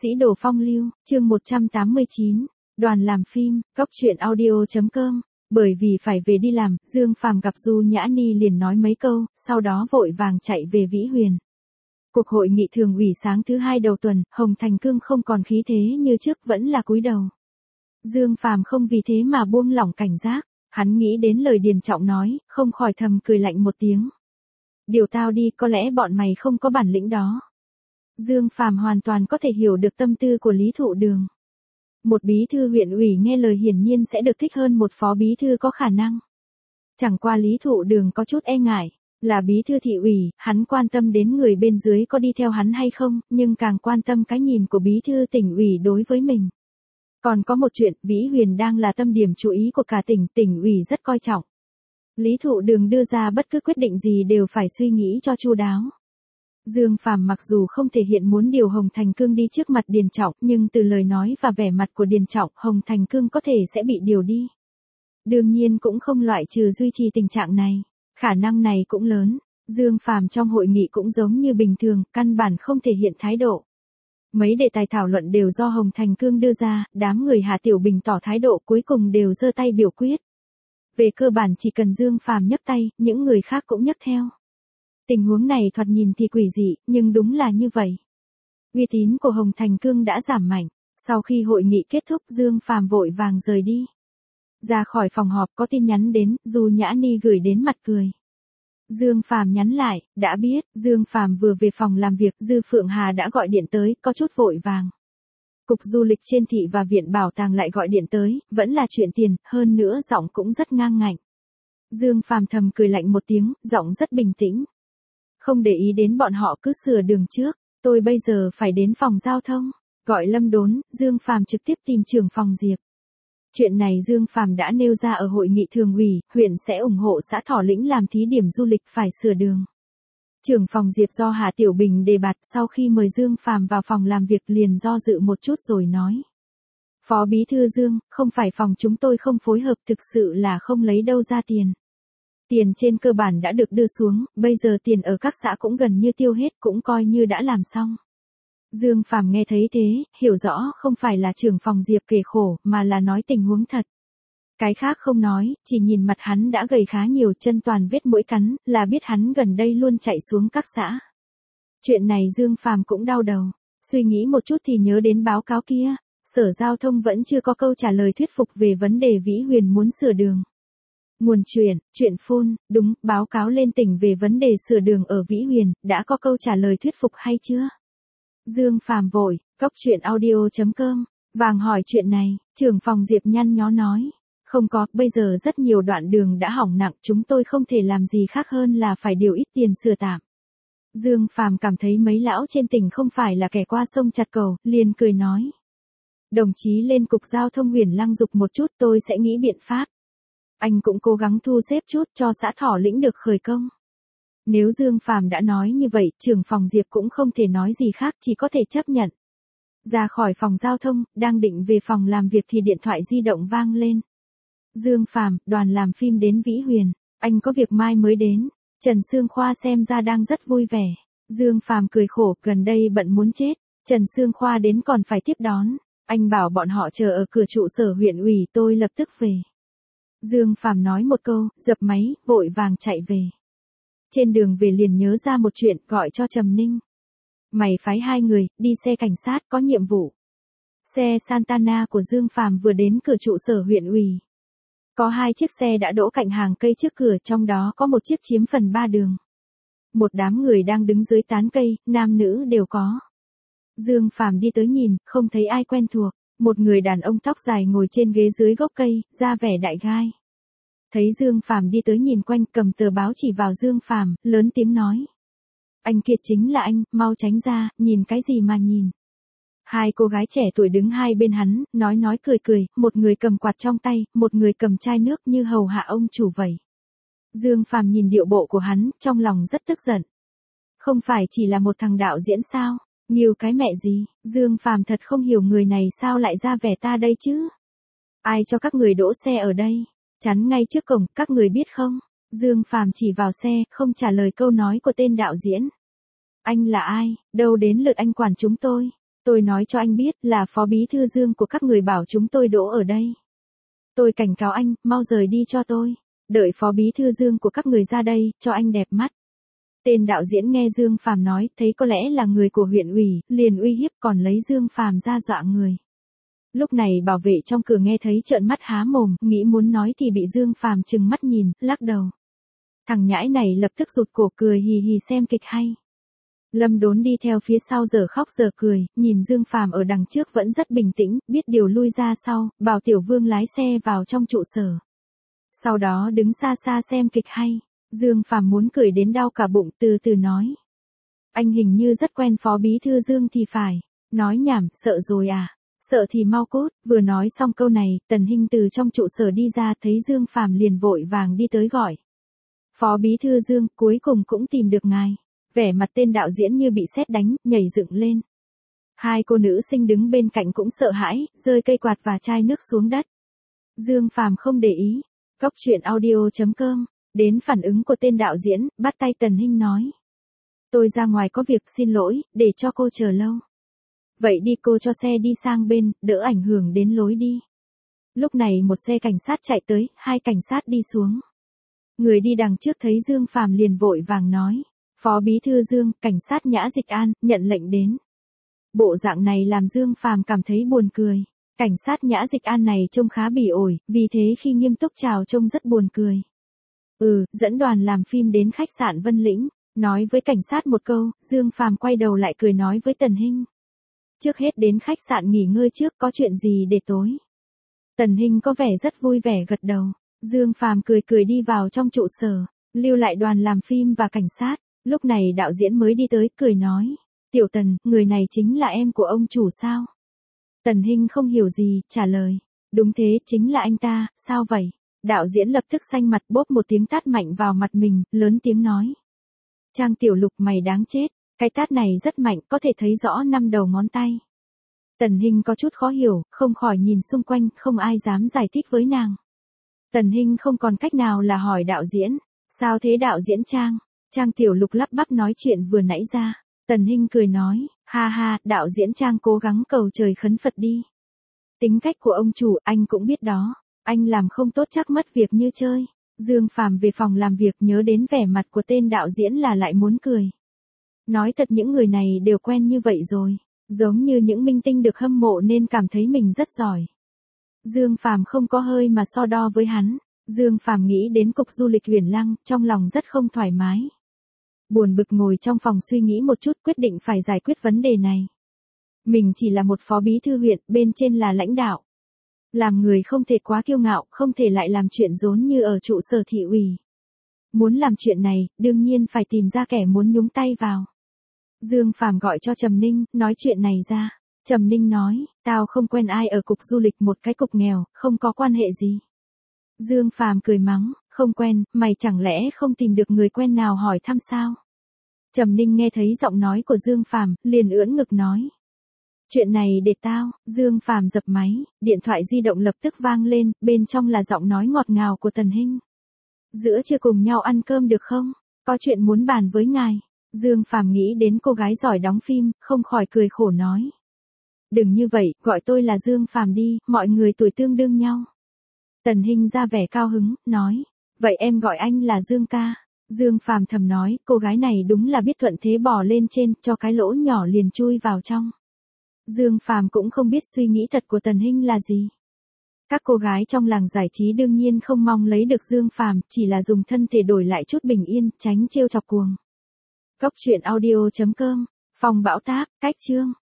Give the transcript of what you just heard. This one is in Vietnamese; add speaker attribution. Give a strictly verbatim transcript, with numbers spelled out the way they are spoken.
Speaker 1: Sĩ đồ phong lưu, chương một trăm tám mươi chín, đoàn làm phim, góc truyện audio chấm com. Bởi vì phải về đi làm, Dương Phàm gặp Du Nhã Ni liền nói mấy câu, sau đó vội vàng chạy về Vĩ Huyền. Cuộc hội nghị thường ủy sáng thứ hai đầu tuần, Hồng Thành Cương không còn khí thế như trước, vẫn là cúi đầu. Dương Phàm không vì thế mà buông lỏng cảnh giác, hắn nghĩ đến lời Điền Trọng nói, không khỏi thầm cười lạnh một tiếng. Điều tao đi, có lẽ bọn mày không có bản lĩnh đó. Dương Phàm hoàn toàn có thể hiểu được tâm tư của Lý Thụ Đường. Một bí thư huyện ủy nghe lời hiển nhiên sẽ được thích hơn một phó bí thư có khả năng. Chẳng qua Lý Thụ Đường có chút e ngại, là bí thư thị ủy, hắn quan tâm đến người bên dưới có đi theo hắn hay không, nhưng càng quan tâm cái nhìn của bí thư tỉnh ủy đối với mình. Còn có một chuyện, Vĩ Huyền đang là tâm điểm chú ý của cả tỉnh, tỉnh ủy rất coi trọng. Lý Thụ Đường đưa ra bất cứ quyết định gì đều phải suy nghĩ cho chu đáo. Dương Phàm mặc dù không thể hiện muốn điều Hồng Thành Cương đi trước mặt Điền Trọng, nhưng từ lời nói và vẻ mặt của Điền Trọng, Hồng Thành Cương có thể sẽ bị điều đi. Đương nhiên cũng không loại trừ duy trì tình trạng này, khả năng này cũng lớn. Dương Phàm trong hội nghị cũng giống như bình thường, căn bản không thể hiện thái độ. Mấy đề tài thảo luận đều do Hồng Thành Cương đưa ra, đám người Hà Tiểu Bình tỏ thái độ cuối cùng đều giơ tay biểu quyết. Về cơ bản chỉ cần Dương Phàm nhấc tay, những người khác cũng nhấc theo. Tình huống này thoạt nhìn thì quỷ dị, nhưng đúng là như vậy. Uy tín của Hồng Thành Cương đã giảm mạnh. Sau khi hội nghị kết thúc, Dương Phàm vội vàng rời đi. Ra khỏi phòng họp có tin nhắn đến, Du Nhã Ni gửi đến mặt cười. Dương Phàm nhắn lại, đã biết. Dương Phàm vừa về phòng làm việc, Dư Phượng Hà đã gọi điện tới, có chút vội vàng. Cục du lịch trên thị và viện bảo tàng lại gọi điện tới, vẫn là chuyện tiền, hơn nữa giọng cũng rất ngang ngạnh. Dương Phàm thầm cười lạnh một tiếng, giọng rất bình tĩnh. Không để ý đến bọn họ, cứ sửa đường trước, tôi bây giờ phải đến phòng giao thông. Gọi Lâm Đốn, Dương Phàm trực tiếp tìm trưởng phòng Diệp. Chuyện này Dương Phàm đã nêu ra ở hội nghị thường ủy, huyện sẽ ủng hộ xã Thỏ Lĩnh làm thí điểm du lịch phải sửa đường. Trưởng phòng Diệp do Hà Tiểu Bình đề bạt, sau khi mời Dương Phàm vào phòng làm việc liền do dự một chút rồi nói. Phó Bí thư Dương, không phải phòng chúng tôi không phối hợp, thực sự là không lấy đâu ra tiền. Tiền trên cơ bản đã được đưa xuống, bây giờ tiền ở các xã cũng gần như tiêu hết, cũng coi như đã làm xong. Dương Phàm nghe thấy thế, hiểu rõ không phải là trưởng phòng Diệp kể khổ, mà là nói tình huống thật. Cái khác không nói, chỉ nhìn mặt hắn đã gầy khá nhiều, chân toàn vết mũi cắn, là biết hắn gần đây luôn chạy xuống các xã. Chuyện này Dương Phàm cũng đau đầu, suy nghĩ một chút thì nhớ đến báo cáo kia, Sở Giao thông vẫn chưa có câu trả lời thuyết phục về vấn đề Vĩ Huyền muốn sửa đường. Nguồn chuyện, chuyện phun, đúng, báo cáo lên tỉnh về vấn đề sửa đường ở Vĩ Huyền, đã có câu trả lời thuyết phục hay chưa? Dương Phàm vội, góc truyện audio chấm com, vàng hỏi chuyện này, trưởng phòng Diệp nhăn nhó nói. Không có, bây giờ rất nhiều đoạn đường đã hỏng nặng, chúng tôi không thể làm gì khác hơn là phải điều ít tiền sửa tạm. Dương Phàm cảm thấy mấy lão trên tỉnh không phải là kẻ qua sông chặt cầu, liền cười nói. Đồng chí lên cục giao thông huyện Lăng Dục một chút, tôi sẽ nghĩ biện pháp. Anh cũng cố gắng thu xếp chút cho xã Thỏ Lĩnh được khởi công. Nếu Dương Phàm đã nói như vậy, trưởng phòng Diệp cũng không thể nói gì khác, chỉ có thể chấp nhận. Ra khỏi phòng giao thông, đang định về phòng làm việc thì điện thoại di động vang lên. Dương Phàm, đoàn làm phim đến Vĩ Huyền, anh có việc mai mới đến. Trần Sương Khoa xem ra đang rất vui vẻ. Dương Phàm cười khổ, gần đây bận muốn chết. Trần Sương Khoa đến còn phải tiếp đón. Anh bảo bọn họ chờ ở cửa trụ sở huyện ủy, tôi lập tức về. Dương Phàm nói một câu, dập máy, vội vàng chạy về. Trên đường về liền nhớ ra một chuyện, gọi cho Trầm Ninh. Mày phái hai người, đi xe cảnh sát, có nhiệm vụ. Xe Santana của Dương Phàm vừa đến cửa trụ sở huyện ủy. Có hai chiếc xe đã đỗ cạnh hàng cây trước cửa, trong đó có một chiếc chiếm phần ba đường. Một đám người đang đứng dưới tán cây, nam nữ đều có. Dương Phàm đi tới nhìn, không thấy ai quen thuộc. Một người đàn ông tóc dài ngồi trên ghế dưới gốc cây, da vẻ đại gai. Thấy Dương Phàm đi tới nhìn quanh, cầm tờ báo chỉ vào Dương Phàm, lớn tiếng nói. Anh Kiệt chính là anh, mau tránh ra, nhìn cái gì mà nhìn. Hai cô gái trẻ tuổi đứng hai bên hắn, nói nói cười cười, một người cầm quạt trong tay, một người cầm chai nước như hầu hạ ông chủ vậy. Dương Phàm nhìn điệu bộ của hắn, trong lòng rất tức giận. Không phải chỉ là một thằng đạo diễn sao? Nhiều cái mẹ gì? Dương Phàm thật không hiểu người này sao lại ra vẻ ta đây chứ? Ai cho các người đỗ xe ở đây? Chắn ngay trước cổng, các người biết không? Dương Phàm chỉ vào xe, không trả lời câu nói của tên đạo diễn. Anh là ai? Đâu đến lượt anh quản chúng tôi? Tôi nói cho anh biết là phó bí thư Dương của các người bảo chúng tôi đỗ ở đây. Tôi cảnh cáo anh, mau rời đi cho tôi. Đợi phó bí thư Dương của các người ra đây, cho anh đẹp mắt. Tên đạo diễn nghe Dương Phàm nói, thấy có lẽ là người của huyện ủy, liền uy hiếp còn lấy Dương Phàm ra dọa người. Lúc này bảo vệ trong cửa nghe thấy trợn mắt há mồm, nghĩ muốn nói thì bị Dương Phàm trừng mắt nhìn, lắc đầu. Thằng nhãi này lập tức rụt cổ cười hì hì xem kịch hay. Lâm Đốn đi theo phía sau giờ khóc giờ cười, nhìn Dương Phàm ở đằng trước vẫn rất bình tĩnh, biết điều lui ra sau, bảo Tiểu Vương lái xe vào trong trụ sở. Sau đó đứng xa xa xem kịch hay, Dương Phàm muốn cười đến đau cả bụng, từ từ nói. Anh hình như rất quen phó bí thư Dương thì phải. Nói nhảm, sợ rồi à? Sợ thì mau cút. Vừa nói xong câu này, Tần Hinh từ trong trụ sở đi ra thấy Dương Phàm liền vội vàng đi tới gọi. Phó bí thư Dương, cuối cùng cũng tìm được ngài. Vẻ mặt tên đạo diễn như bị sét đánh, nhảy dựng lên. Hai cô nữ sinh đứng bên cạnh cũng sợ hãi, rơi cây quạt và chai nước xuống đất. Dương Phàm không để ý. Cóc truyện audio chấm com. Đến phản ứng của tên đạo diễn, bắt tay Tần Hinh nói. Tôi ra ngoài có việc, xin lỗi, để cho cô chờ lâu. Vậy đi, cô cho xe đi sang bên, đỡ ảnh hưởng đến lối đi. Lúc này một xe cảnh sát chạy tới, hai cảnh sát đi xuống. Người đi đằng trước thấy Dương Phàm liền vội vàng nói. Phó bí thư Dương, cảnh sát Nhã Dịch An, nhận lệnh đến. Bộ dạng này làm Dương Phàm cảm thấy buồn cười. Cảnh sát Nhã Dịch An này trông khá bỉ ổi, vì thế khi nghiêm túc chào trông rất buồn cười. Ừ, dẫn đoàn làm phim đến khách sạn Vân Lĩnh, nói với cảnh sát một câu, Dương Phàm quay đầu lại cười nói với Tần Hinh. Trước hết đến khách sạn nghỉ ngơi trước, có chuyện gì để tối. Tần Hinh có vẻ rất vui vẻ gật đầu, Dương Phàm cười cười đi vào trong trụ sở, lưu lại đoàn làm phim và cảnh sát, lúc này đạo diễn mới đi tới, cười nói. Tiểu Tần, người này chính là em của ông chủ sao? Tần Hinh không hiểu gì, trả lời. Đúng thế, chính là anh ta, sao vậy? Đạo diễn lập tức xanh mặt bốp một tiếng tát mạnh vào mặt mình, lớn tiếng nói. Trang Tiểu Lục mày đáng chết, cái tát này rất mạnh, có thể thấy rõ năm đầu ngón tay. Tần Hinh có chút khó hiểu, không khỏi nhìn xung quanh, không ai dám giải thích với nàng. Tần Hinh không còn cách nào là hỏi đạo diễn, sao thế đạo diễn Trang? Trang Tiểu Lục lắp bắp nói chuyện vừa nãy ra. Tần Hinh cười nói, ha ha, đạo diễn Trang cố gắng cầu trời khấn Phật đi. Tính cách của ông chủ anh cũng biết đó. Anh làm không tốt chắc mất việc như chơi. Dương Phàm về phòng làm việc nhớ đến vẻ mặt của tên đạo diễn là lại muốn cười. Nói thật những người này đều quen như vậy rồi. Giống như những minh tinh được hâm mộ nên cảm thấy mình rất giỏi. Dương Phàm không có hơi mà so đo với hắn. Dương Phàm nghĩ đến cục du lịch Huyền Lăng, trong lòng rất không thoải mái. Buồn bực ngồi trong phòng suy nghĩ một chút, quyết định phải giải quyết vấn đề này. Mình chỉ là một phó bí thư huyện, bên trên là lãnh đạo. Làm người không thể quá kiêu ngạo, không thể lại làm chuyện rốn như ở trụ sở thị ủy. Muốn làm chuyện này, đương nhiên phải tìm ra kẻ muốn nhúng tay vào. Dương Phàm gọi cho Trầm Ninh, nói chuyện này ra. Trầm Ninh nói, tao không quen ai ở cục du lịch, một cái cục nghèo, không có quan hệ gì. Dương Phàm cười mắng, không quen, mày chẳng lẽ không tìm được người quen nào hỏi thăm sao? Trầm Ninh nghe thấy giọng nói của Dương Phàm, liền ưỡn ngực nói. Chuyện này để tao. Dương Phàm dập máy, điện thoại di động lập tức vang lên, bên trong là giọng nói ngọt ngào của Tần Hinh. Giữa trưa cùng nhau ăn cơm được không? Có chuyện muốn bàn với ngài. Dương Phàm nghĩ đến cô gái giỏi đóng phim, không khỏi cười khổ nói. Đừng như vậy, gọi tôi là Dương Phàm đi, mọi người tuổi tương đương nhau. Tần Hinh ra vẻ cao hứng, nói. Vậy em gọi anh là Dương ca. Dương Phàm thầm nói, cô gái này đúng là biết thuận thế bò lên trên, cho cái lỗ nhỏ liền chui vào trong. Dương Phàm cũng không biết suy nghĩ thật của Tần Hinh là gì. Các cô gái trong làng giải trí đương nhiên không mong lấy được Dương Phàm, chỉ là dùng thân thể đổi lại chút bình yên, tránh trêu chọc cuồng. Cóc truyện audio chấm com, phòng bão táp, cách chương.